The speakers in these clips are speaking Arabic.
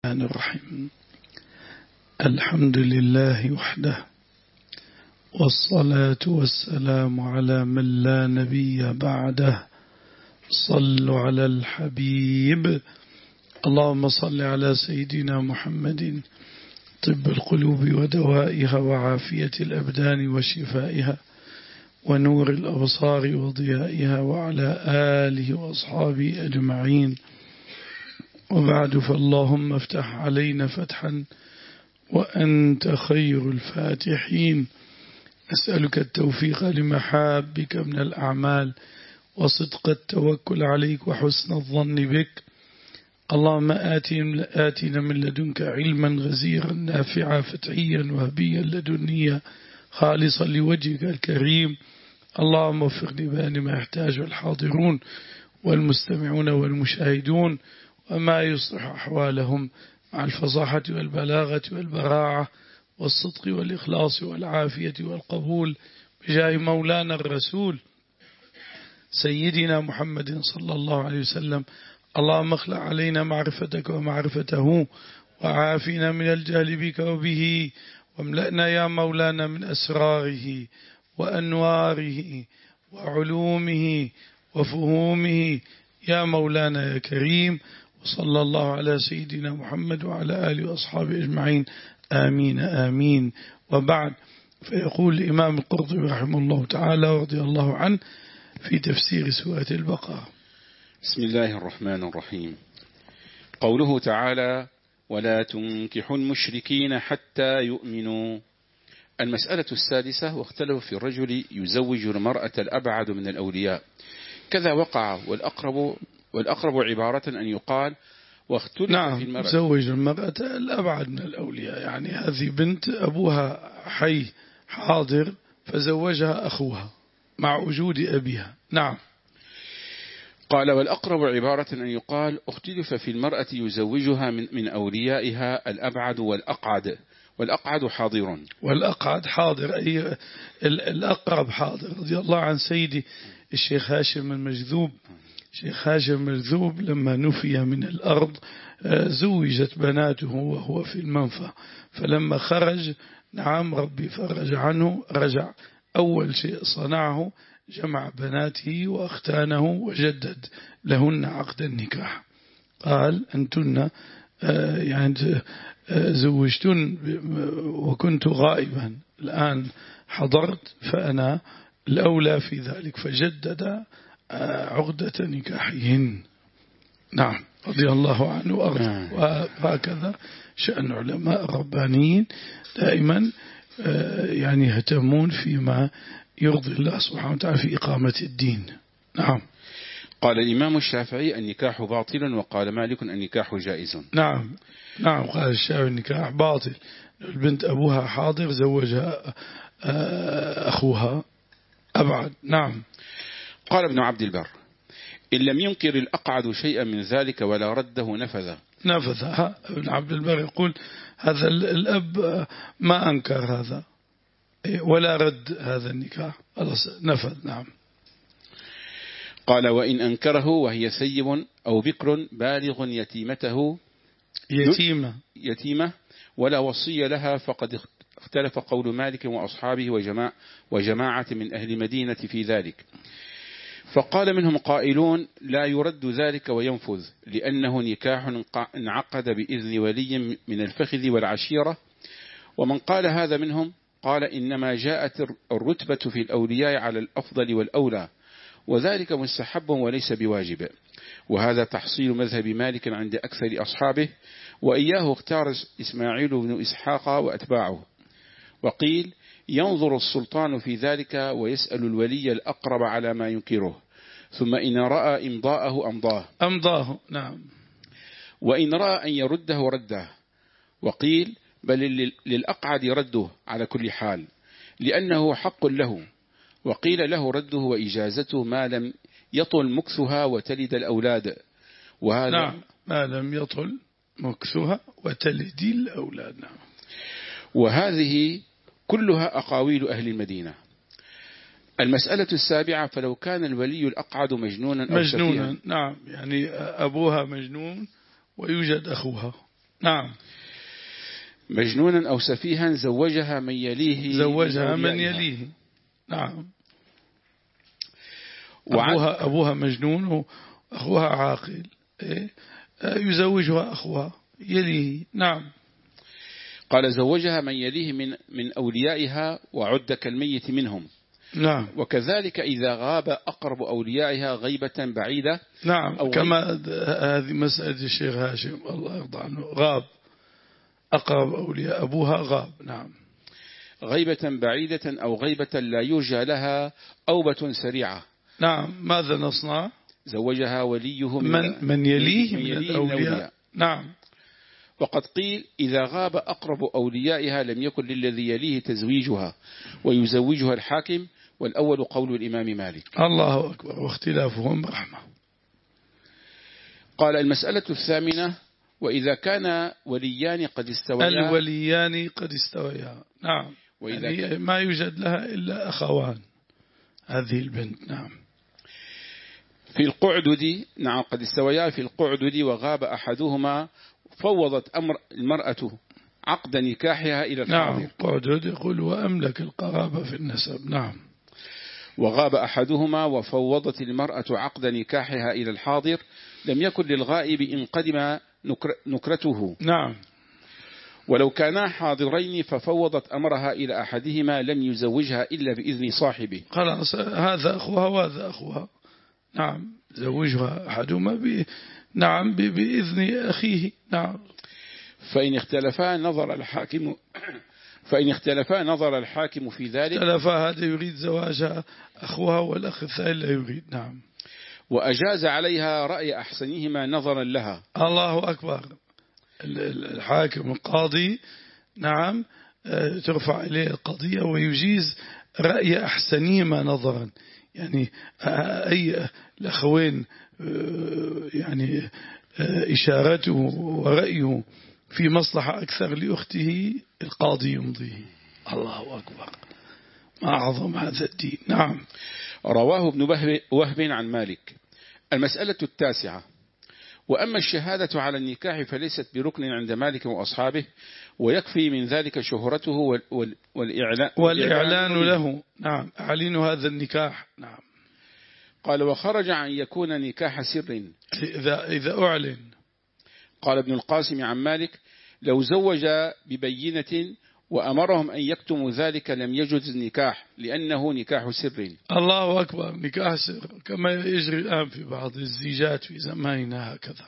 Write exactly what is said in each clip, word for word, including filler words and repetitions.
الرحمن الرحيم. الحمد لله وحده، والصلاة والسلام على من لا نبي بعده. صلوا على الحبيب. اللهم صل على سيدنا محمد طب القلوب ودوائها وعافية الأبدان وشفائها ونور الأبصار وضيائها وعلى آله وأصحابه أجمعين. وبعد، فاللهم افتح علينا فتحا وأنت خير الفاتحين. أسألك التوفيق لمحابك من الأعمال وصدق التوكل عليك وحسن الظن بك. اللهم آتنا من لدنك علما غزيرا نافعا فتحيا وهبيا لدنيا خالصا لوجهك الكريم. اللهم وفق لبيان ما يحتاجه الحاضرون والمستمعون والمشاهدون، وما يصلح أحوالهم مع الفصاحة والبلاغة والبراعة والصدق والإخلاص والعافية والقبول، بجاه مولانا الرسول سيدنا محمد صلى الله عليه وسلم. اللهم اخلع علينا معرفتك ومعرفته، وعافنا من الجهل بك وبه، واملأنا يا مولانا من أسراره وأنواره وعلومه وفهومه يا مولانا يا كريم. وصلى الله على سيدنا محمد وعلى آله وأصحابه أجمعين، آمين آمين. وبعد، فيقول الإمام القرطبي رحمه الله تعالى ورضي الله عنه في تفسير سورة البقرة: بسم الله الرحمن الرحيم. قوله تعالى: ولا تنكحوا المشركين حتى يؤمنوا. المسألة السادسة: واختلفوا في الرجل يزوج المرأة الأبعد من الأولياء، كذا وقع، والأقرب والأقرب عبارة أن يقال واختلف نعم في المرأة. يزوج المرأة الأبعد من الأولياء، يعني هذه بنت أبوها حي حاضر فزوجها أخوها مع وجود أبيها. نعم. قال: والأقرب عبارة أن يقال اختلف في المرأة يزوجها من, من أوليائها الأبعد والأقعد، والأقعد حاضر. والأقعد حاضر، أي الأقرب حاضر. رضي الله عن سيدي الشيخ هاشم المجذوب. الشيخ هاشم المجذوب لما نفي من الأرض زوجت بناته وهو في المنفى، فلما خرج نعم ربي فرج عنه، رجع أول شيء صنعه جمع بناته وأختانه وجدد لهن عقد النكاح. قال: أنتن يعني زوجتن وكنت غائبا، الآن حضرت فأنا الأولى في ذلك، فجدد عقدة نكاحهن. نعم، رضي الله عنه وأرضاه. وهكذا شأن علماء الربانيين دائما يعني يهتمون فيما يرضي الله سبحانه وتعالى في إقامة الدين. نعم. قال الإمام الشافعي: النكاح باطل، وقال مالك: النكاح جائز. نعم نعم قال الشافعي: النكاح باطل، البنت أبوها حاضر زوجها أخوها أبعد. نعم. قال ابن عبد البر: إن لم ينكر الأقعد شيئا من ذلك ولا رده نفذ. نفذ. ابن عبد البر يقول هذا الأب ما أنكر هذا ولا رد هذا النكاح، نفذ. نعم. قال: وإن أنكره وهي ثيب أو بكر بالغ يتيمته يتيمة يتيمة ولا وصي لها، فقد اختلف قول مالك وأصحابه وجماعة, وجماعة من أهل المدينة في ذلك. فقال منهم قائلون: لا يرد ذلك وينفذ، لأنه نكاح انعقد بإذن ولي من الفخذ والعشيرة. ومن قال هذا منهم قال: إنما جاءت الرتبة في الأولياء على الأفضل والأولى، وذلك مستحب وليس بواجب. وهذا تحصيل مذهب مالك عند أكثر أصحابه، وإياه اختار إسماعيل بن إسحاق وأتباعه. وقيل: ينظر السلطان في ذلك ويسأل الولي الأقرب على ما ينكره، ثم إن رأى إمضاءه أمضاه أمضاه. نعم. وإن رأى أن يرده رده. وقيل: بل للأقعد رده على كل حال، لأنه حق له. وقيل: له رده وإجازته ما لم يطل مكثها وتلد الأولاد. وهذا نعم، ما لم يطل مكثها وتلد الأولاد. نعم. وهذه كلها أقاويل أهل المدينة. المسألة السابعة: فلو كان الولي الأقعد مجنونا أو مجنونا. سفيها. نعم، يعني أبوها مجنون ويوجد أخوها. نعم. مجنونا أو سفيها زوجها من يليه زوجها من يليه. نعم. أبوها, أبوها مجنون وأخوها عاقل، يزوجها أخوها يليه. نعم. قال زوجها من يليه من من أوليائها وعد كالميت منهم. نعم. وكذلك إذا غاب أقرب أوليائها غيبة بعيدة. نعم. أو كما هذه مسألة الشيخ هاشم الله يرضى عنه، غاب أقرب أولياء أبوها غاب. نعم. غيبة بعيدة أو غيبة لا يرجى لها أوبة سريعة. نعم. ماذا نصنع؟ زوجها وليه من, من, من يليه من, من, يليه من الأولياء. نعم. وقد قيل إذا غاب أقرب أوليائها لم يكن للذي يليه تزويجها ويزوجها الحاكم، والأول قول الإمام مالك. الله أكبر. واختلافهم رحمة. قال المسألة الثامنة وإذا كان وليان قد استويا. الوليان قد استويا. نعم. وإذا يعني ما يوجد لها إلا أخوان هذه البنت. نعم. في القعدد. نعم قد استويا في القعدد وغاب أحدهما فوضت أمر المرأة عقد نكاحها إلى الحاضر. نعم. قعدد يقول وأملك القرابة في النسب. نعم. وغاب أحدهما وفوضت المرأة عقد نكاحها إلى الحاضر لم يكن للغائب إن قدم نكرته. نعم. ولو كانا حاضرين ففوضت أمرها إلى أحدهما لم يزوجها إلا بإذن صاحبه. خلاص هذا أخوها وهذا أخوها. نعم. زوجها أحدهما ب... نعم بإذن أخيه. نعم. فإن اختلفا نظر الحاكم فإن اختلفا نظر الحاكم في ذلك. اختلفا هذا يريد زواجها أخوها والأخ الثاني لا يريد. نعم. وأجاز عليها رأي أحسنهما نظرا لها. الله أكبر. الحاكم القاضي نعم ترفع إليه القضية ويجيز رأي أحسنهما نظرا، يعني أي الأخوين يعني إشارته ورأيه في مصلحة أكثر لأخته القاضي يمضيه. الله أكبر. ما أعظم هذا الدين. نعم. رواه ابن وهب عن مالك. المسألة التاسعة وأما الشهادة على النكاح فليست بركن عند مالك وأصحابه، ويكفي من ذلك شهرته والإعلان, والإعلان له. نعم. أعلن هذا النكاح. نعم. قال وخرج عن يكون نكاح سر إذا, إذا أعلن. قال ابن القاسم عن مالك لو زوج ببينة وأمرهم أن يكتموا ذلك لم يجوز النكاح لأنه نكاح سر. الله أكبر. نكاح سر كما يجري الآن في بعض الزيجات في زماننا هكذا.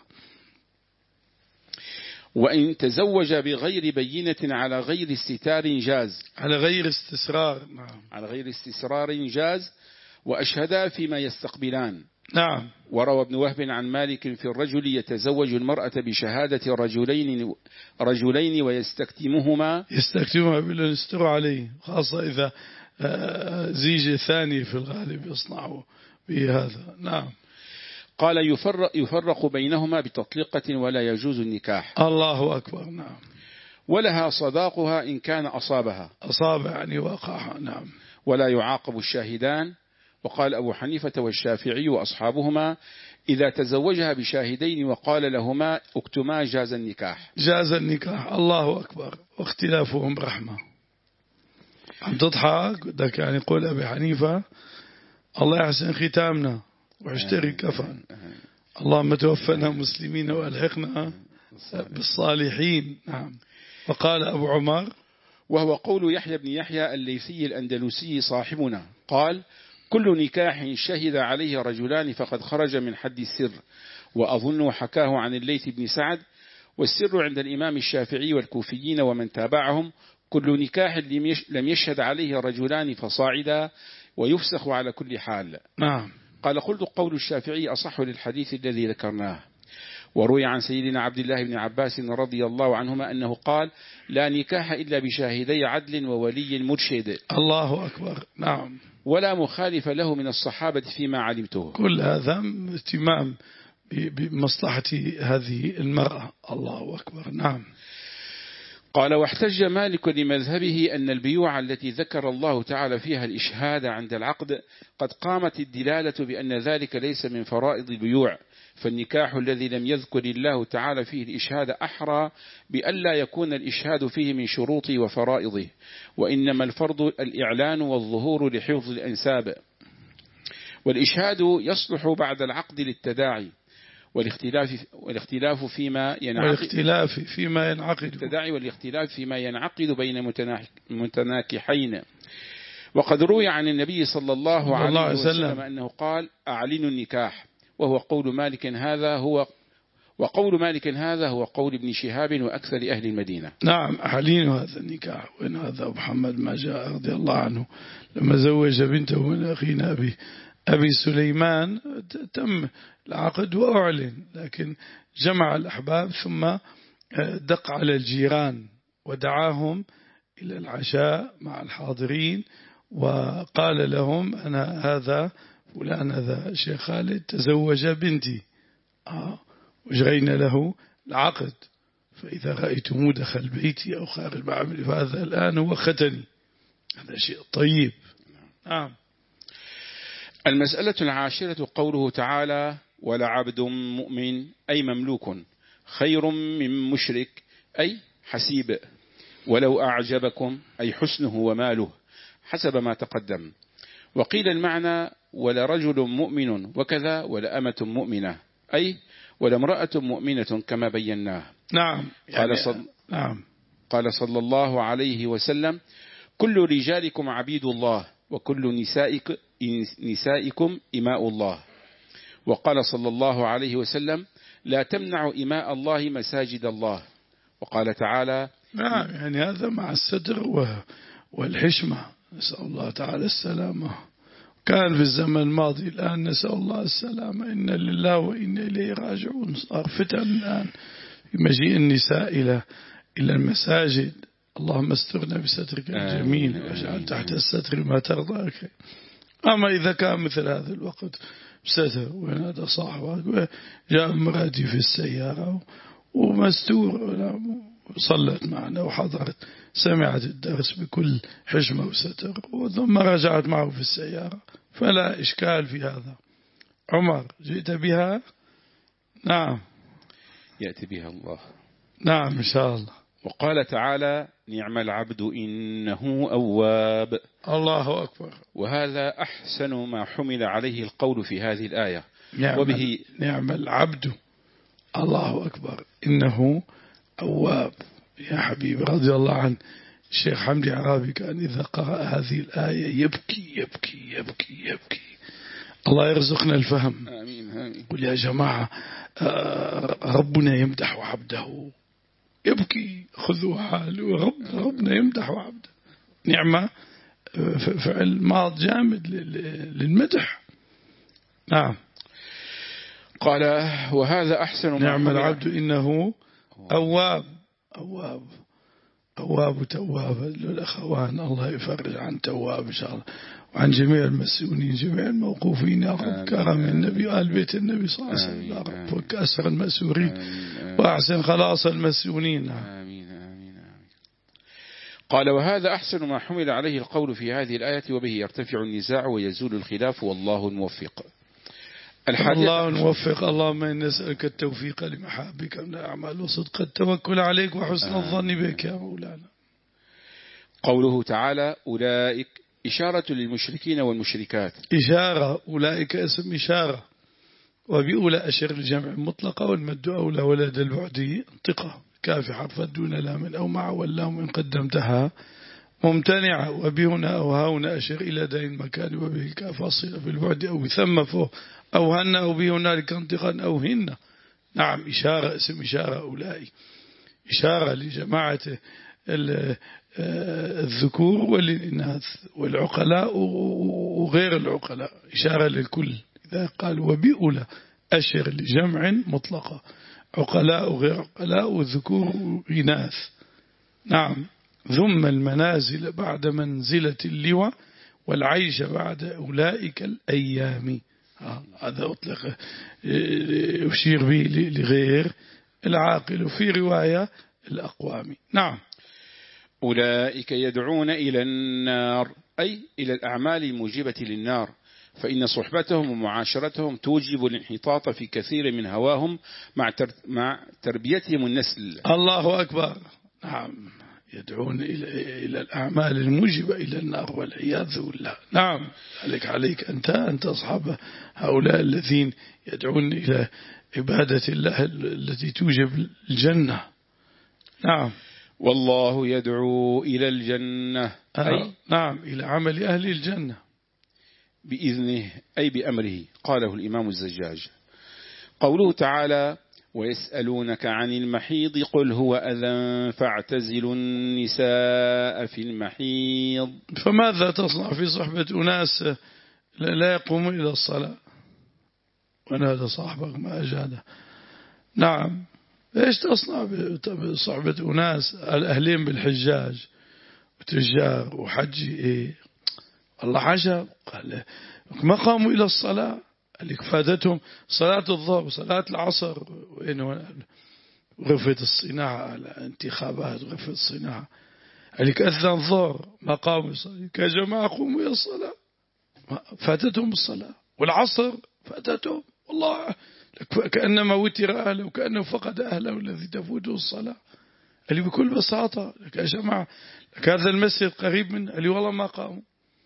وإن تزوج بغير بينة على غير استتار جاز. على غير استسرار. نعم. على غير استسرار جاز. وأشهدا فيما يستقبلان. نعم. وروى ابن وهب عن مالك في الرجل يتزوج المرأة بشهادة رجلين رجلين ويستكتمهما. يستكتمها بلا يستر عليه، خاصة إذا زيج ثاني في الغالب يصنعه بهذا. نعم. قال يفرق, يفرق بينهما بتطليقة ولا يجوز النكاح. الله أكبر. نعم. ولها صداقها إن كان أصابها. أصاب يعني وقعها. نعم. ولا يعاقب الشاهدان. وقال أبو حنيفة والشافعي وأصحابهما إذا تزوجها بشاهدين وقال لهما اكتما جاز النكاح. جاز النكاح. الله أكبر. واختلافهم رحمة. عم تضحك بدك يعني قول أبي حنيفة الله يحسن ختامنا واشتري كفن. اللهم توفنا مسلمين وألحقنا بالصالحين. نعم. وقال أبو عمر وهو قول يحيى بن يحيى الليثي الأندلسي صاحبنا قال كل نكاح شهد عليه رجلان فقد خرج من حد السر، وأظن حكاه عن الليث بن سعد. والسر عند الإمام الشافعي والكوفيين ومن تابعهم كل نكاح لم يشهد عليه رجلان فصاعدا ويفسخ على كل حال. نعم. قال قلت قول الشافعي أصح للحديث الذي ذكرناه. وروي عن سيدنا عبد الله بن عباس رضي الله عنهما أنه قال لا نكاح إلا بشاهدي عدل وولي مرشد. الله أكبر. نعم. ولا مخالف له من الصحابة فيما علمته. كل هذا اهتمام بمصلحة هذه المرأة. الله أكبر. نعم. قال واحتج مالك لمذهبه أن البيوع التي ذكر الله تعالى فيها الإشهاد عند العقد قد قامت الدلالة بأن ذلك ليس من فرائض البيوع، فالنكاح الذي لم يذكر الله تعالى فيه الإشهاد أحرى بألا يكون الإشهاد فيه من شروطه وفرائضه، وإنما الفرض الإعلان والظهور لحفظ الأنساب، والإشهاد يصلح بعد العقد للتداعي والاختلاف والاختلاف فيما ينعقد والاختلاف فيما ينعقد التداعي والاختلاف فيما ينعقد بين متناكحين. وقد روي عن النبي صلى الله عليه وسلم أنه قال: أعلنوا النكاح، وهو قول مالك هذا هو وقول مالك هذا هو قول ابن شهاب وأكثر أهل المدينة. نعم، أعلنوا هذا النكاح. وإن هذا محمد ما جاء رضي الله عنه لما زوج بنته من أخينا أبي أبي سليمان تم العقد وأعلن، لكن جمع الأحباب ثم دق على الجيران ودعاهم إلى العشاء مع الحاضرين وقال لهم: أنا هذا فلان هذا شيخ خالد تزوج بنتي آه وجرينا له العقد، فإذا رأيتموه دخل بيتي أو خارج بعمل فهذا الآن هو ختني. هذا شيء طيب. نعم. المسألة العاشرة قوله تعالى: ولعبد مؤمن أي مملوك خير من مشرك أي حسيب، ولو أعجبكم أي حسنه وماله حسب ما تقدم. وقيل المعنى: ولرجل مؤمن وكذا ولأمة مؤمنة أي ولامرأة مؤمنة كما بيناه. نعم. قال, يعني صل... نعم. قال صلى الله عليه وسلم: كل رجالكم عبيد الله وكل نسائك... نسائكم إماء الله. وقال صلى الله عليه وسلم: لا تمنع إماء الله مساجد الله. وقال تعالى: نعم، يعني هذا مع الستر والحشمة، نسأل الله تعالى السلامة. كان في الزمن الماضي، الآن نسأل الله السلامة. إن لله وإنا إليه راجعون. صار فتن الآن في مجيء النساء إلى إلى المساجد. اللهم استرنا بسترك الجميل واجعل تحت الستر ما ترضى. أما إذا كان مثل هذا الوقت ستر وين هذا صاحبك جاء مراتي في السيارة ومستور صلت معنا وحضرت سمعت الدرس بكل حشمة وستر ثم رجعت معه في السيارة، فلا إشكال في هذا. عمر، جئت بها؟ نعم، يأتي بها الله. نعم إن شاء الله. وقال تعالى: نعم العبد إنه أواب. الله أكبر. وهذا أحسن ما حمل عليه القول في هذه الآية. نعم, وبه نعم العبد، الله أكبر، إنه أواب. يا حبيبي رضي الله عن الشيخ حمدي عرابي كان إذا قرأ هذه الآية يبكي يبكي يبكي يبكي. الله يرزقنا الفهم. آمين آمين. قل يا جماعة ربنا يمدح عبده يبكي، خذوا حاله. رب ربنا يمدح عبده. نعمة فعل ماض جامد للمدح. نعم. قال: وهذا أحسن. نعم العبد إنه أواب. أواب أواب تواب. الأخوان الله يفرج عن تواب إن شاء الله وعن جميع المسؤولين جميع الموقوفين يا رب. كرم النبي وآل بيت النبي صلى الله عليه وسلم يا رب، وكأسر المسؤولين وأحسن خلاص المسؤولين. آمين آمين آمين. قال: وهذا أحسن ما حمل عليه القول في هذه الآية وبه يرتفع النزاع ويزول الخلاف والله الموفق. الله الموفق. اللهم إنا نسألك التوفيق لمحابك من الأعمال وصدق التوكل عليك وحسن آه. الظن بك يا مولانا. قوله تعالى: أولئك إشارة للمشركين والمشركات. إشارة، أولئك اسم إشارة، وبأولى أشر الجمع المطلقة والمد أولى ولد البعدي انطقة كاف حرف دون لام أو مع واللام إن قدمتها ممتنعة، وبهنا أو هاونا أشر إلى دين المكان وبه الكاف أصيل في البعد أو ثم فوق أو هن أو بهنالك انطقا أو هن. نعم إشارة اسم إشارة أولئك إشارة لجماعة الذكور والإناث والعقلاء وغير العقلاء، إشارة للكل. إذا قال وبأولى أشر لجمع مطلقة عقلاء وغير عقلاء وذكور وإناث. نعم. ثم المنازل بعد منزلة اللواء والعيش بعد أولئك الأيام. هذا أطلق يشير به لغير العاقل، وفي رواية الأقوام. نعم. أولئك يدعون إلى النار أي إلى الأعمال الموجبة للنار، فإن صحبتهم ومعاشرتهم توجب الانحطاط في كثير من هواهم مع مع تربيتهم النسل. الله أكبر. نعم، يدعون إلى إلى الأعمال الموجبة إلى النار والعياذ بالله. نعم، عليك عليك أنت أن تصحب هؤلاء الذين يدعون إلى عبادة الله التي توجب الجنة. نعم. والله يدعو إلى الجنة، أي نعم إلى عمل أهل الجنة بإذنه أي بأمره. قاله الإمام الزجاج. قوله تعالى: ويسألونك عن المحيض قل هو أذى فاعتزلوا النساء في المحيض. فماذا تصنع في صحبة أناس لا يقومون إلى الصلاة؟ ونادى صاحبك ما أجاده. نعم، إيش تصنع بصحبة أناس الأهلين بالحجاج وتجار وحجي؟ إيه الله عجب، قال ما قاموا إلى الصلاة. اللي فاتتهم صلاة الظهر وصلاة العصر، وين غرفة الصناعة على انتخابات غرفة الصناعة، اللي أذن الظهر ما قاموا يصلي. يا جماعة قوموا إلى الصلاة، فاتتهم الصلاة. والعصر فاتتهم، والله كأنما وتر أهله وكأنه فقد أهله الذي تفوته الصلاة. اللي بكل بساطة يا جماعة لك هذا المسجد قريب من اللي والله ما قاموا.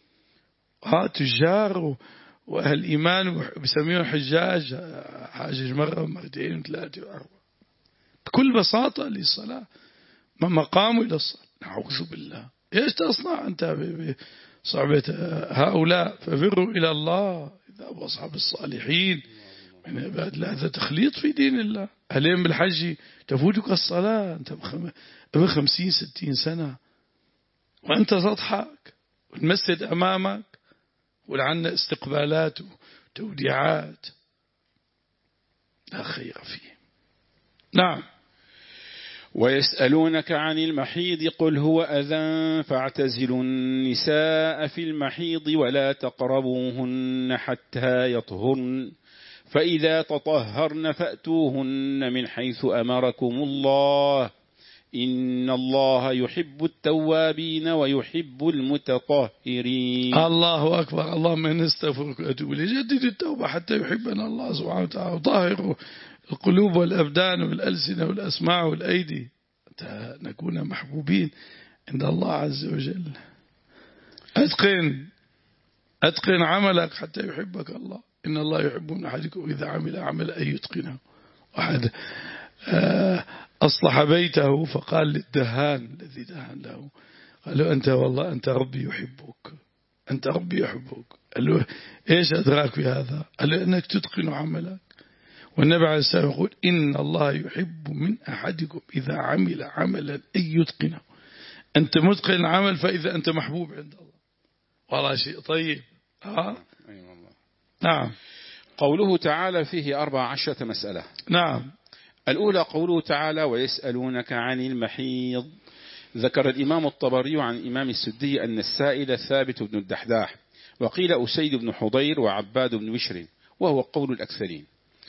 ها تجار وأهل إيمان بسميهم حجاج، حاجج مرة مرتين ثلاثة وأربعة بكل بساطة للصلاة ما قاموا إلى الصلاة. نعوذ بالله. إيش تصنع أنت بصعبة هؤلاء؟ ففروا إلى الله إذا أصحاب الصالحين من عباد الله. هذا تخليط في دين الله. أهلين بالحج تفوتك الصلاة أنت بخمسين ستين سنة وأنت تضحك والمسجد أمامك ولعنا استقبالات وتوديعات لا خير فيه. نعم. ويسألونك عن المحيض قل هو أذى فاعتزلوا النساء في المحيض ولا تقربوهن حتى يطهرن فإذا تطهرن فأتوهن من حيث أمركم الله إن الله يحب التوابين ويحب المتطهرين. الله أكبر. اللهم إن استغفرك وأتوب إليك. جدد التوبة حتى يحبنا الله سبحانه وتعالى وطهر القلوب والأبدان والألسنة والأسماع والأيدي حتى نكون محبوبين عند الله عز وجل. أتقن أتقن عملك حتى يحبك الله. إن الله يحب من أحدكم إذا عمل عمل أن يتقنه. واحد أصلح بيته فقال للدهان الذي دهن له، قال له أنت والله أنت ربي يحبك، أنت ربي يحبك. قال له إيش أدراك بهذا؟ قال له أنك تتقن عملك. والنبي عليه الصلاة والسلام يقول إن الله يحب من أحدكم إذا عمل عملا أن يتقنه. أنت متقن العمل فإذا أنت محبوب عند الله. والله شيء طيب. ها؟ نعم. قوله تعالى فيه أربع عشرة مسألة. نعم. الأولى قوله تعالى ويسألونك عن المحيض. ذكر الإمام الطبري عن الإمام السدي أن السائل ثابت بن الدحداح، وقيل أسيد بن حضير وعباد بن بشر، وهو قول الأكثرين.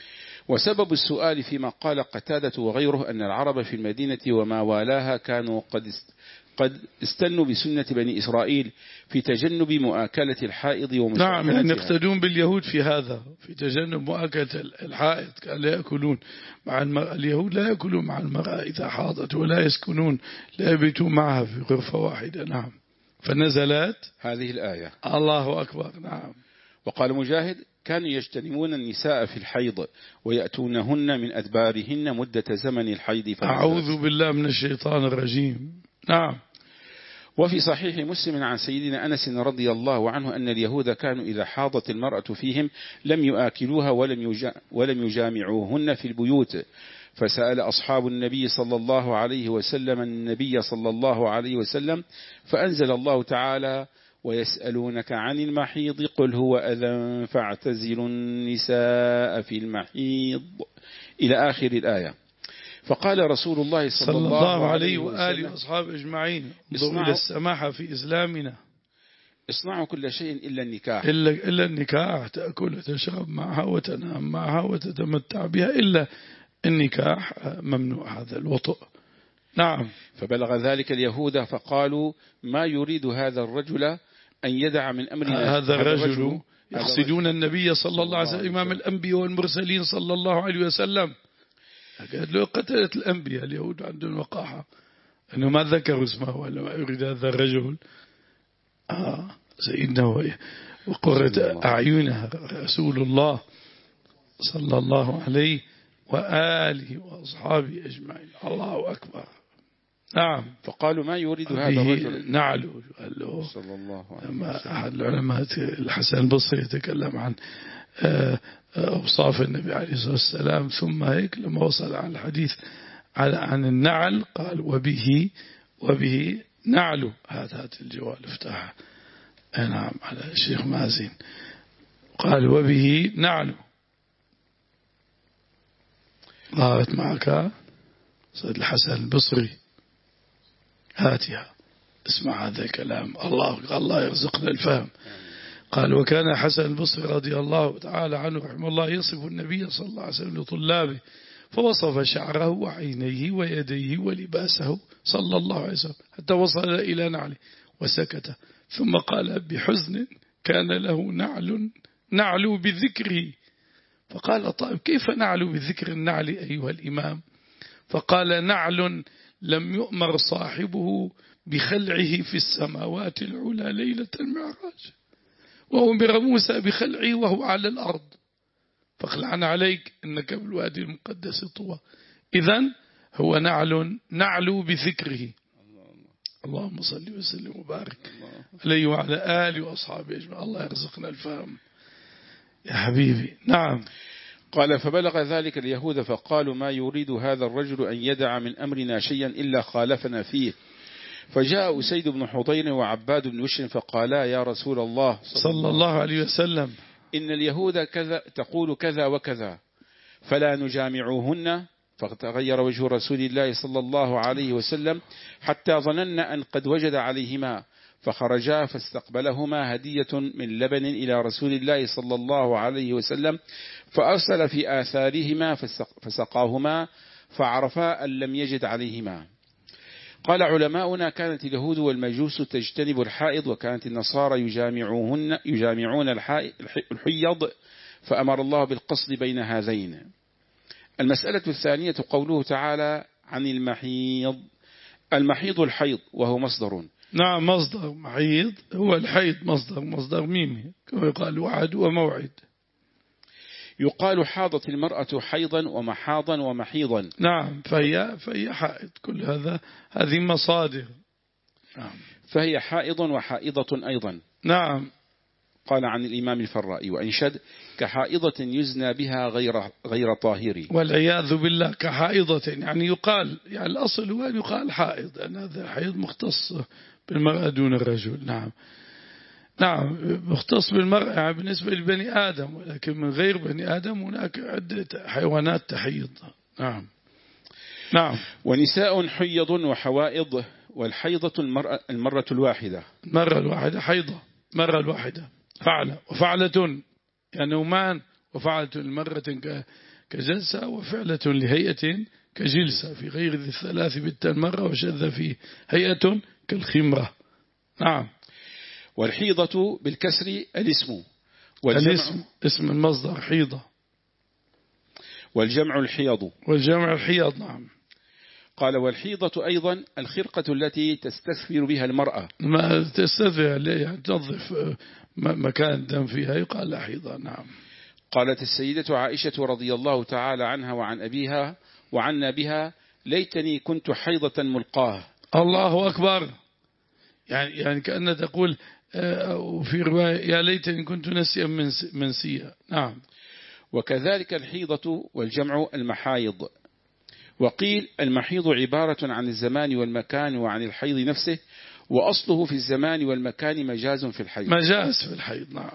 وسبب السؤال فيما قال قتادة وغيره أن العرب في المدينة وما والاها كانوا قد قد استنوا بسنة بني إسرائيل في تجنب مؤاكلة الحائض ومساعدتها. نعم، يعني يقتدون باليهود في هذا، في تجنب مؤاكلة الحائض. كان لا يأكلون مع المرأة، اليهود لا يأكلون مع المرأة إذا حاضت ولا يسكنون، لا يبيتون معها في غرفة واحدة. نعم. فنزلت هذه الآية. الله أكبر. نعم. وقال مجاهد كانوا يجتنبون النساء في الحيض ويأتونهن من أدبارهن مدة زمن الحيض. أعوذ بالله من الشيطان الرجيم. نعم. وفي صحيح مسلم عن سيدنا أنس رضي الله عنه أن اليهود كانوا إذا حاضت المرأة فيهم لم يؤكلوها ولم ولم يجامعوهن في البيوت، فسأل أصحاب النبي صلى الله عليه وسلم النبي صلى الله عليه وسلم فأنزل الله تعالى ويسألونك عن المحيض قل هو أذى فاعتزلوا النساء في المحيض إلى آخر الآية. فقال رسول الله صلى, صلى الله عليه وآله وأصحابه أجمعين انظروا إلى السماحة في إسلامنا. اصنعوا كل شيء إلا النكاح إلا, إلا النكاح، تأكل وتشرب معها وتنام معها وتتمتع بها، إلا النكاح ممنوع هذا الوطء. نعم. فبلغ ذلك اليهود فقالوا ما يريد هذا الرجل أن يدع من أمرنا هذا الرجل يحسدون النبي صلى الله عليه وسلم إمام الأنبياء والمرسلين صلى الله عليه وسلم. قال له قتلت الأنبياء اليهود عندهم وقاحة أنه ما ذكروا اسمه ولا ما يريد هذا الرجل آه سيدنا وقرة أعينها رسول الله صلى الله عليه وآله وأصحابه أجمعين. الله أكبر. نعم. فقالوا ما يريد هذا الرجل نعلو. قال له صلى الله عليه وسلم. أحد العلماء الحسن البصري يتكلم عن أوصاف النبي عليه الصلاة والسلام، ثم هيك لما وصل عن الحديث عن النعل قال وبه وبه نعلو. هذا الجوال افتح. نعم على الشيخ مازن قال وبه نعلو. ظهرت معك سيد الحسن البصري هاتها اسمع هذا الكلام. الله الله يرزقنا الفهم. قال وكان حسن البصري رضي الله تعالى عنه رحمه الله يصف النبي صلى الله عليه وسلم لطلابه فوصف شعره وعينيه ويديه ولباسه صلى الله عليه وسلم حتى وصل إلى نعله وسكت، ثم قال بحزن كان له نعل نعلو بذكره. فقال طيب كيف نعلو بذكر النعل أيها الإمام؟ فقال نعل لم يؤمر صاحبه بخلعه في السماوات العلى ليلة المعراج، وأمر موسى بخلعه وهو على الأرض، فاخلعنا عليك إنك بالوادي المقدس طوى. إذن هو نعل نعلو بذكره. اللهم صل وسلم وبارك عليه وعلى آله وأصحابه أجمعين. الله يرزقنا الفهم يا حبيبي. نعم. قال فبلغ ذلك اليهود فقالوا ما يريد هذا الرجل أن يدع من أمرنا شيئا إلا خالفنا فيه. فجاء أسيد بن حضير وعباد بن بشر فقالا يا رسول الله صلى الله عليه وسلم إن اليهود كذا تقول كذا وكذا فلا نجامعوهن. فتغير وجه رسول الله صلى الله عليه وسلم حتى ظننا أن قد وجد عليهما، فخرجا فاستقبلهما هدية من لبن إلى رسول الله صلى الله عليه وسلم، فأرسل في آثارهما فسقاهما فعرفا أن لم يجد عليهما. قال علماؤنا كانت اليهود والمجوس تجتنب الحائض، وكانت النصارى يجامعوهن يجامعون الحيض، فأمر الله بالقصد بين هذين. المسألة الثانية قوله تعالى عن المحيض. المحيض الحيض وهو مصدر. نعم مصدر محيض هو الحيض مصدر مصدر ميمي كما يقال وعد وموعد. يقال حاضت المرأة حيضا ومحاضا ومحيضا. نعم فهي فهي حائض. كل هذا هذه مصادر. نعم. فهي حائض وحائضة أيضا. نعم. قال عن الإمام الفرائي وأنشد كحائضة يزنى بها غير غير طاهر. والعياذ بالله كحائضة يعني يقال يعني الأصل هو أن يقال حائض، أن هذا الحيض مختص بالمرأة دون الرجل. نعم نعم مختص بالمرأة يعني بالنسبة لبني آدم، ولكن من غير بني آدم هناك عدة حيوانات تحيض. نعم نعم. ونساء حيض وحوائض، والحيضة المرأة المرة الواحدة. المرة الواحدة حيضة مرة الواحدة. فعلة وفعلة كنومان، وفعلة المرة كجلسة، وفعلة لهيئة كجلسة، في غير ذي الثلاث بت المرة وشذ في هيئة كالخمرة. نعم. والحيضة بالكسر الاسم الاسم اسم المصدر حيضة. والجمع الحيض والجمع الحيض. نعم. قال والحيضة أيضا الخرقة التي تستثفر بها المرأة. ما تستثفر يعني تنظف مكان دم فيها يقال حيضة. نعم. قالت السيدة عائشة رضي الله تعالى عنها وعن أبيها وعنا بها ليتني كنت حيضة ملقاه. الله أكبر. يعني يعني كأن تقول وفي رواية يا ليتني كنت نسيا منسيا. نعم. وكذلك الحيضة والجمع المحايض. وقيل المحيض عبارة عن الزمان والمكان وعن الحيض نفسه، وأصله في الزمان والمكان مجاز في الحيض. مجاز في الحيض. نعم.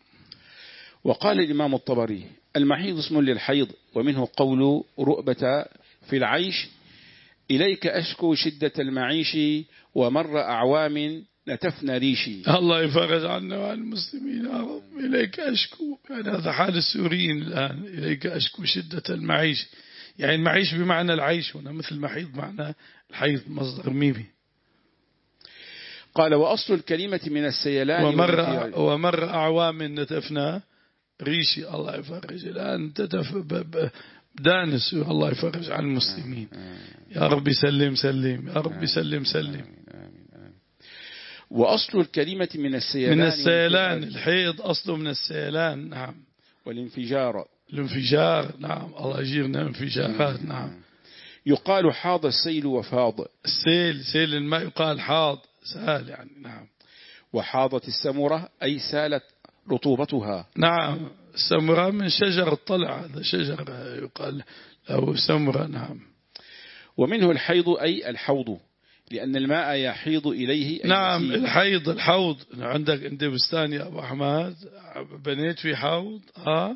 وقال الإمام الطبري المحيض اسم للحيض، ومنه قول رؤبة في العيش إليك أشكو شدة المعيش ومر أعوام نتفنا ريشي. الله يفرج عنا وعن المسلمين يا رب. إليك أشكو يعني هذا حال السوريين الآن. إليك أشكو شدة المعيش يعني المعيش بمعنى العيش هنا، مثل محيض معنى الحيض مصدر ميمي. قال وأصل الكلمة من السيلان ومر, ومر أعوام نتفنا ريشي الله يفرج الآن تتف دانس الله يفرج عن المسلمين. يا رب سلم سلم يا رب سلم سلم. وأصل الكلمة من السيلان من السيلان الحيض أصله من السيلان. نعم. والانفجار الانفجار. نعم الله يجيرنا انفجارات. نعم. يقال حاض السيل وفاض. السيل سيل الماء يقال حاض سال يعني. نعم. وحاضت السمرة أي سالت رطوبتها. نعم. السمرة من شجر الطلع هذا شجر يقال له سمرة. نعم. ومنه الحيض أي الحوض لأن الماء يحيض إليه. نعم الحيض الحوض. عندك انت بستان يا أبو أحمد بنيت في حوض. ها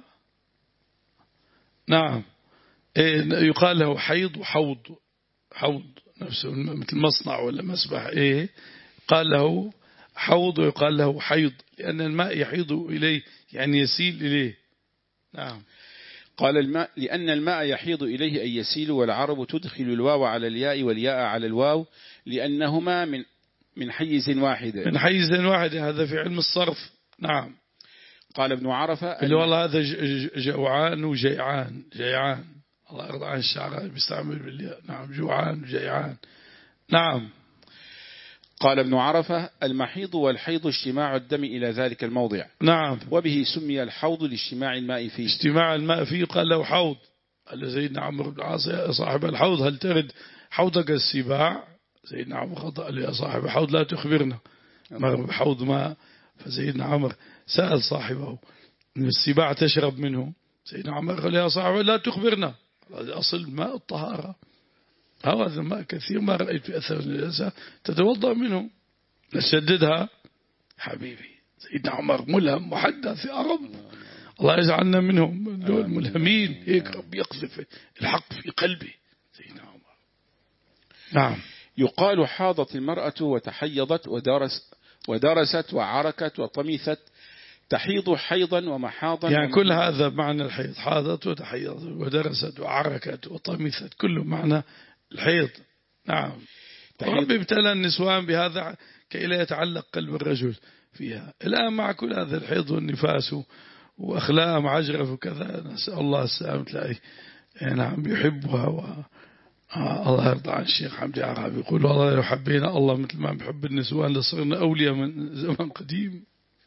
نعم إيه يقال له حيض وحوض. حوض نفسه مثل مصنع ولا مسبح. إيه قال له حوض ويقال له حيض لأن الماء يحيض إليه يعني يسيل إليه. نعم. قال الماء لأن الماء يحيض إليه أي يسيل. والعرب تدخل الواو على الياء والياء على الواو لأنهما من من حيز واحد. من حيز واحد. هذا في علم الصرف. نعم. قال ابن عرفة اللي والله هذا جوعان وجيعان. جيعان الله يرضى عن الشعراء بيستعمل بالياء. نعم جوعان وجيعان. نعم. قال ابن عرفة المحيض والحيض اجتماع الدم إلى ذلك الموضع. نعم. وبه سمي الحوض لاجتماع الماء فيه. اجتماع الماء فيه قال له حوض. قال سيدنا عمرو بن العاص يا صاحب الحوض هل ترد حوضك السباع. سيدنا عمرو خطأ قال يا صاحب الحوض لا تخبرنا مر بحوض ماء. فسيدنا عمرو سأل صاحبه من السباع تشرب منه. سيدنا عمرو قال يا صاحب لا تخبرنا أصل ماء الطهارة. هذا الماء كثير ما رأيت في أثر النجاسة تتوضأ منه. نشددها حبيبي. سيدنا عمر ملهم محدث يا رب الله يجعلنا منهم دول ملهمين هيك رب يقذف الحق في قلبي. سيدنا عمر. نعم. يقال حاضت المرأة وتحيضت ودرس ودرست وعركت وطمثت تحيض حيضا ومحاضا. يعني كل هذا معنى الحيض. حاضت وتحيضت ودرست وعركت وطمثت كله معنى الحيض. نعم. ربي ابتلى النسوان بهذا كي لا يتعلق قلب الرجل فيها. الآن مع كل هذا الحيض والنفاس وأخلاق عجرف وكذا نسأل الله السلامة تلاقي نعم بيحبها. و آه الله يرضى عن الشيخ حمدي عرابي يقول والله لو حبينا الله مثل ما بحب النسوان لصرنا أولياء من زمن قديم.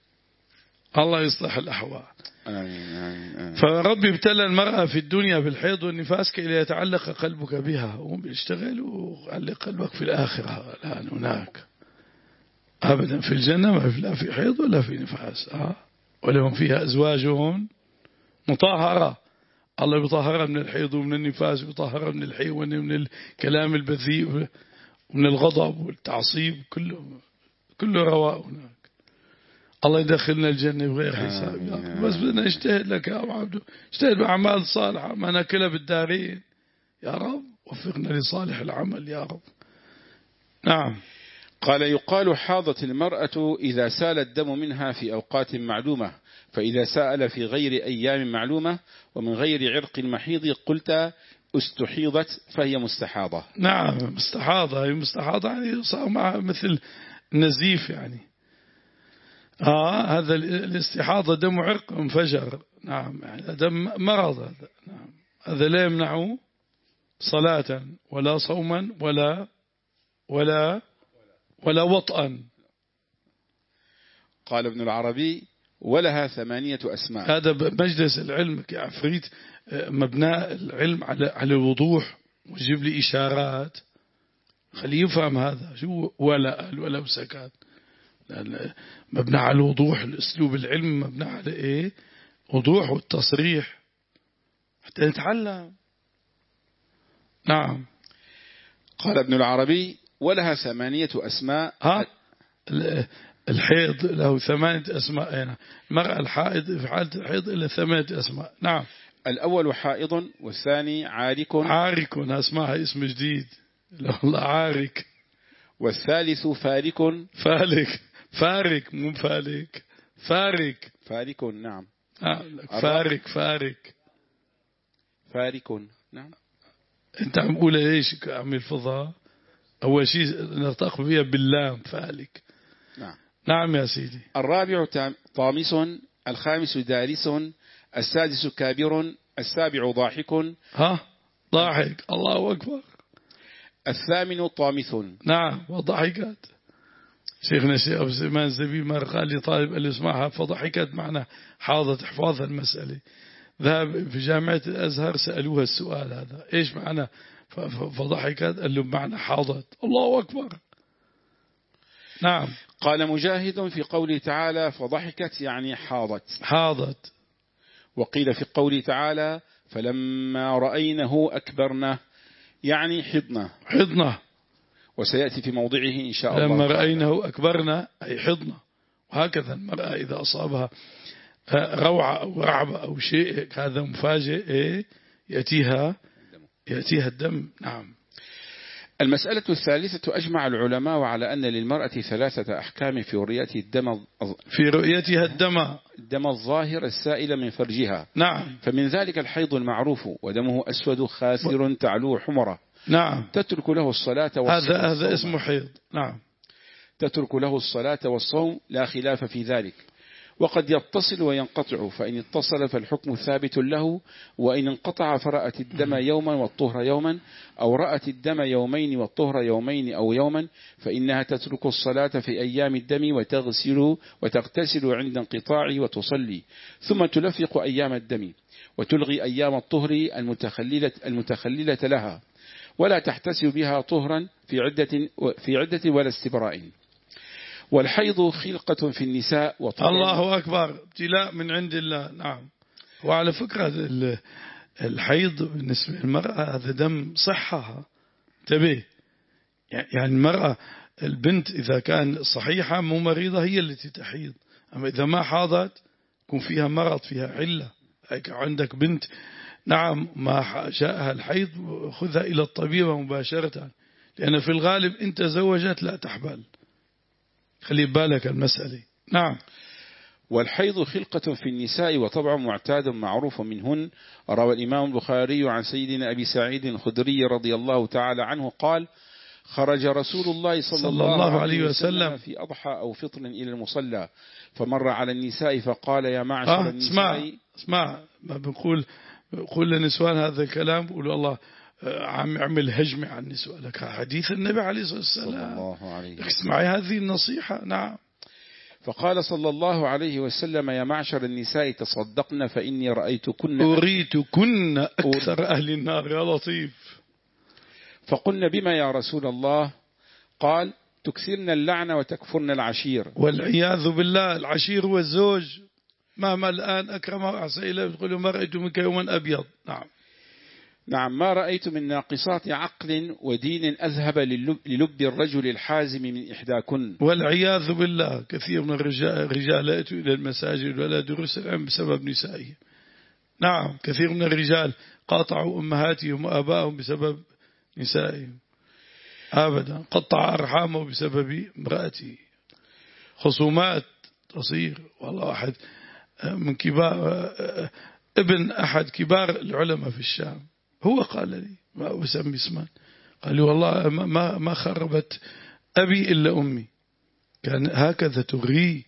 الله يصلح الأحوال. آمين آمين آمين. فربي ابتلى المرأة في الدنيا بالحيض والنفاس كي لا يتعلق قلبك بها. هم بيشتغل وعلق قلبك في الآخرة لا هناك أبدا. في الجنة ما في لا في حيض ولا في نفاس. آه. ولهم فيها أزواجهم مطهرة. الله بيطهرها من الحيض ومن النفاس بيطهرها من الحيوان ومن الكلام البذيء ومن الغضب والتعصيب كله كله رواء هناك. الله يدخلنا الجنة بغير حساب يا رب. بس بدنا نجتهد لك يا أبو عبدو. اجتهد بأعمال صالحة ما ناكلها بالدارين يا رب. وفقنا لصالح العمل يا رب. نعم. قال يقال حاضت المرأة إذا سال الدم منها في أوقات معلومة فإذا سأل في غير أيام معلومة ومن غير عرق محيض قلت استحيضت فهي مستحاضة. نعم مستحاضة. هي مستحاضة يعني صار معها مثل نزيف يعني. آه هذا الاستحاضة دم عرق انفجر. نعم يعني دم مرض هذا. نعم. هذا لا يمنعه صلاة ولا صوما ولا ولا ولا وطئا. قال ابن العربي ولها ثمانية أسماء. هذا مجلس العلم يا عفريت مبناء العلم على على الوضوح ويجيب لي إشارات خليه يفهم هذا شو ولا ولا وسكات. مبنى على الوضوح. الأسلوب العلم مبنى على إيه وضوح والتصريح حتى نتعلم. نعم. قال ابن العربي ولها ثمانية أسماء. ها الحيض له ثمانية أسماء. هنا المرأة الحائض في حالة الحيض إلا ثمانية أسماء. نعم. الأول حائض والثاني عارك. عارك اسمها اسم جديد. لا والله عارك. والثالث فارك. فالك فارك مو فالك فارك. فارك نعم. آه فارك فارك فارك نعم. انت عم قول ايش عم الفضاء. اول شيء نرتقي فيها باللام فالك. نعم. نعم يا سيدي. الرابع طامس، الخامس دارس، السادس كابر، السابع ضاحك. ها ضاحك، الله أكبر. الثامن طامث. نعم وضحكت. شيخنا الشيخ أبو سليمان الزبيب ما قال لي طالب اللي اسمعها فضحكت معنى حاضت حفاظ المسألة. ذهب في جامعة الأزهر سألوها السؤال هذا إيش معنى فضحكت، قال له معنى حاضت. الله أكبر. نعم. قال مجاهد في قوله تعالى فضحكت يعني حاضت حاضت. وقيل في قوله تعالى فلما رأينه أكبرنا يعني حضنا حضنا، وسيأتي في موضعه إن شاء الله. لما رأينه أكبرنا أي حضنا. وهكذا المرأة إذا أصابها روعة أو رعبة أو شيء هذا مفاجئ إيه يأتيها يأتيها الدم. نعم. المسألة الثالثة، أجمع العلماء على أن للمرأة ثلاثة أحكام في رؤيتها الدم في رؤيتها الدم الدم الظاهر السائل من فرجها. نعم. فمن ذلك الحيض المعروف ودمه أسود خاثر تعلوه حمرة. نعم. تترك له الصلاة والصوم. هذا هذا اسمه حيض. نعم. تترك له الصلاة والصوم لا خلاف في ذلك. وقد يتصل وينقطع، فإن اتصل فالحكم ثابت له، وإن انقطع فرأت الدم يوما والطهر يوما، أو رأت الدم يومين والطهر يومين أو يوما، فإنها تترك الصلاة في أيام الدم وتغسل وتغتسل عند انقطاعه وتصلي، ثم تلفق أيام الدم وتلغي أيام الطهر المتخللة, المتخللة لها، ولا تحتسب بها طهرا في عدة, في عدة ولا استبراء. والحيض خلقة في النساء وطبع. الله أكبر. ابتلاء من عند الله. نعم. وعلى فكرة الحيض بالنسبة للمرأة هذا دم صحة. انتبه، يعني المرأة البنت إذا كان صحيحة مو مريضة هي التي تحيض، أما إذا ما حاضت يكون فيها مرض فيها علة. عندك بنت نعم ما جاءها الحيض خذها إلى الطبيبة مباشرة، لأن في الغالب إن تزوجت لا تحبل. خلي بالك المسألة. نعم. والحيض خلقة في النساء وطبع معتاد معروف منهن. روى الإمام البخاري عن سيدنا أبي سعيد الخدري رضي الله تعالى عنه قال: خرج رسول الله صلى, صلى الله عليه وسلم في أضحى أو فطر إلى المصلى، فمر على النساء فقال: يا معشر آه النساء. اسمع اسمع ما بنقول قول للنسوان هذا الكلام، بقول الله عم اعمل هجمة عن النسوة. لك حديث النبي عليه الصلاة والسلام، الله عليه وسلم. اسمعي هذه النصيحة. نعم. فقال صلى الله عليه وسلم: يا معشر النساء تصدقن فإني رأيتكن أريتكن أكثر أهل النار. يا لطيف. فقلنا: بما يا رسول الله؟ قال: تكثرن اللعنة وتكفرن العشير. والعياذ بالله. العشير هو الزوج. مهما الآن أكرم وأحسن إليه تقول ما رأيت منك يوما أبيض. نعم. نعم. ما رأيت من ناقصات عقل ودين أذهب للب الرجل الحازم من إحداكن. والعياذ بالله. كثير من الرجال يأتوا إلى المساجد ولا دروس العلم بسبب نسائهم. نعم. كثير من الرجال قاطعوا أمهاتهم وآبائهم بسبب نسائهم. أبدا. قطع أرحامه بسبب امرأته. خصومات تصير. والله واحد من كبار ابن أحد كبار العلماء في الشام هو قال لي، ما أسمي اسما، قال لي والله ما ما خربت أبي إلا أمي، كان هكذا تغري.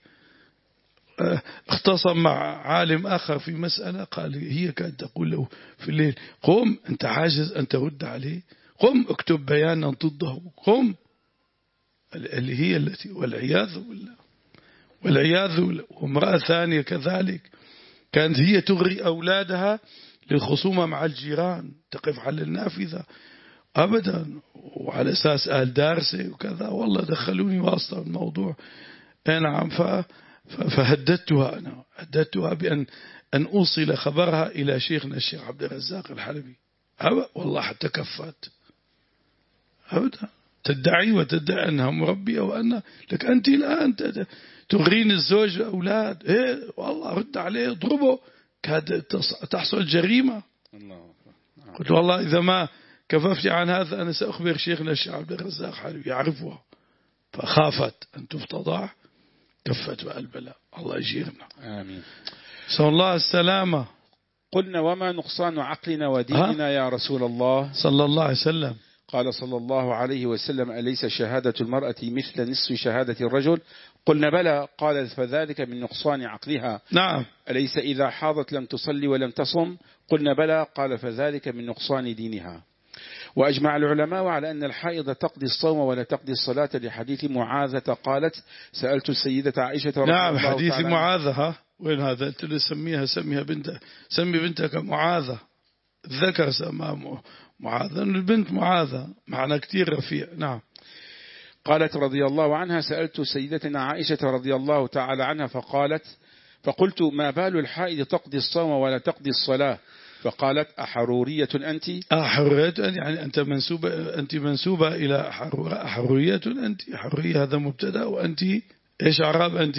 اختصم مع عالم آخر في مسألة، قال هي كانت تقول له في الليل: قم أنت عاجز أن ترد عليه، قم اكتب بيانا ضده، قم. اللي هي التي والعياذ بالله والعياذ بالله. وامرأة ثانية كذلك كانت هي تغري أولادها للخصومة مع الجيران، تقف على النافذة أبدا، وعلى أساس أهل دارسة وكذا. والله دخلوني واسطة الموضوع. نعم. فهددتها أنا هددتها بأن أن أوصل خبرها إلى شيخنا الشيخ عبد الرزاق الحلبي. والله حتى كفت أبدا. تدعي وتدعي أنها مربية وأن لك أنت الآن تغرين الزوج أولاد. إيه والله رد عليه اضربه، كاد تحصل جريمة. قلت والله إذا ما كففت عن هذا أنا سأخبر شيخنا الشيخ عبد الرزاق حلبي يعرفها. فخافت أن تفتضح، كفت بالبلاء. الله يجيرنا. آمين. صلى الله السلامة. قلنا: وما نقصان عقلنا وديننا يا رسول الله؟ صلى الله عليه وسلم. قال صلى الله عليه وسلم: أليس شهادة المرأة مثل نصف شهادة الرجل؟ قلنا: بلى. قال: فذلك من نقصان عقلها. نعم. أليس إذا حاضت لم تصلي ولم تصم؟ قلنا: بلى. قال: فذلك من نقصان دينها. وأجمع العلماء على أن الحائض تقضي الصوم ولا تقضي الصلاة، لحديث معاذة قالت: سألت السيدة عائشة رضي الله نعم، تعالى حديث عنها. معاذة. ها وين هذا؟ أنت اللي سميها سميها بنت سمي بنتك معاذة. الذكر سماه معاذة، البنت معاذة، معنى كتير رفيع. نعم. قالت رضي الله عنها: سألت سيدتنا عائشة رضي الله تعالى عنها فقالت فقلت: ما بال الحائض تقضي الصوم ولا تقضي الصلاة؟ فقالت: أحرورية أنت؟ أحرورية يعني أنت منسوبة، أنت منسوبة إلى أحرورية أنت. حرية هذا مبتدأ، وأنت إيش أعراب أنت؟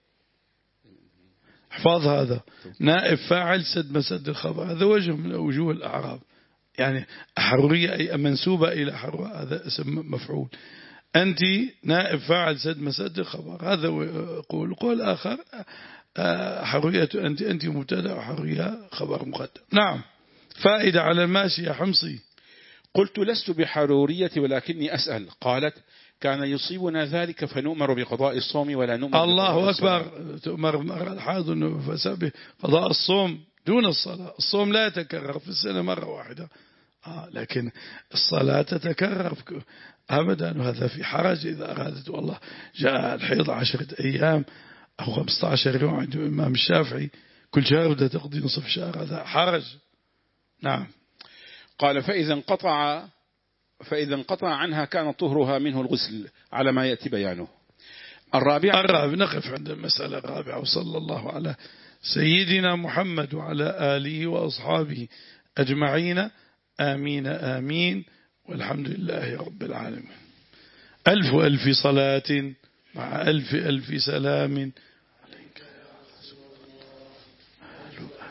احفظ هذا، نائب فاعل سد مسد الخبر، هذا وجه من وجوه الأعراب. يعني أحرورية أي منسوبة إلى حرور، هذا اسم مفعول. أنت نائب فاعل سد مسد الخبر، هذا قول. قول آخر حرية أنت، أنت مبتدأ وحرية خبر مقدم. نعم. فائدة على الماشي يا حمصي. قلت: لست بحرورية ولكني أسأل. قالت: كان يصيبنا ذلك فنؤمر بقضاء الصوم ولا نؤمر الله أكبر. تؤمر الحاض بقضاء الصوم دون الصلاة. الصوم لا يتكرر في السنة مرة واحدة، آه لكن الصلاة تتكرر أبدا، وهذا في حرج إذا أرادت. والله جاء الحيض عشرة أيام أو خمسة عشر يوم عند الإمام الشافعي، كل شهر بدها تقضي نصف شهر، هذا حرج. نعم. قال: فإذا انقطع فإذا انقطع عنها كان طهرها منه الغسل، على ما يأتي بيانه. الرابع الرابع نقف عند المسألة الرابعة. وصلى الله على سيدنا محمد وعلى آله وأصحابه أجمعين. آمين آمين، والحمد لله رب العالمين. ألف ألف صلاة مع ألف ألف سلام عليك يا رسول الله.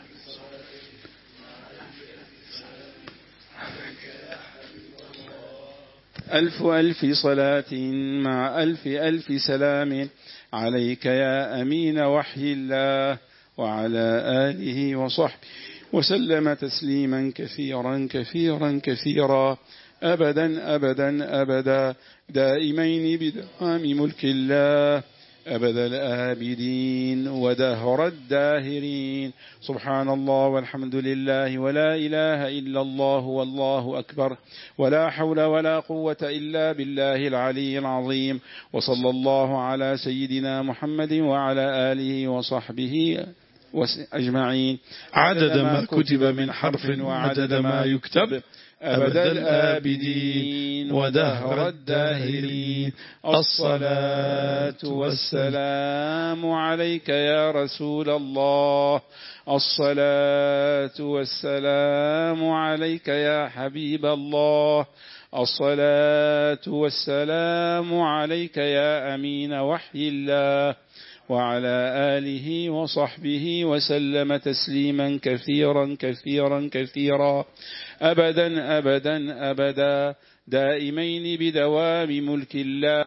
ألف ألف صلاة مع ألف ألف سلام عليك يا أمين وحي الله، وعلى آله وصحبه وسلم تسليما كثيرا كثيرا كثيرا، أبدا أبدا أبدا، دائمين بدوام ملك الله، أبد الآبدين ودهر الداهرين. سبحان الله والحمد لله ولا إله إلا الله والله أكبر، ولا حول ولا قوة إلا بالله العلي العظيم. وصلى الله على سيدنا محمد وعلى آله وصحبه أجمعين، عدد ما كتب من حرف وعدد ما يكتب، أبد الآبدين ودهر الداهرين. الصلاة والسلام عليك يا رسول الله، الصلاة والسلام عليك يا حبيب الله، الصلاة والسلام عليك يا أمين وحي الله، وعلى آله وصحبه وسلم تسليما كثيرا كثيرا كثيرا، أبدا أبدا أبدا، دائمين بدوام ملك الله.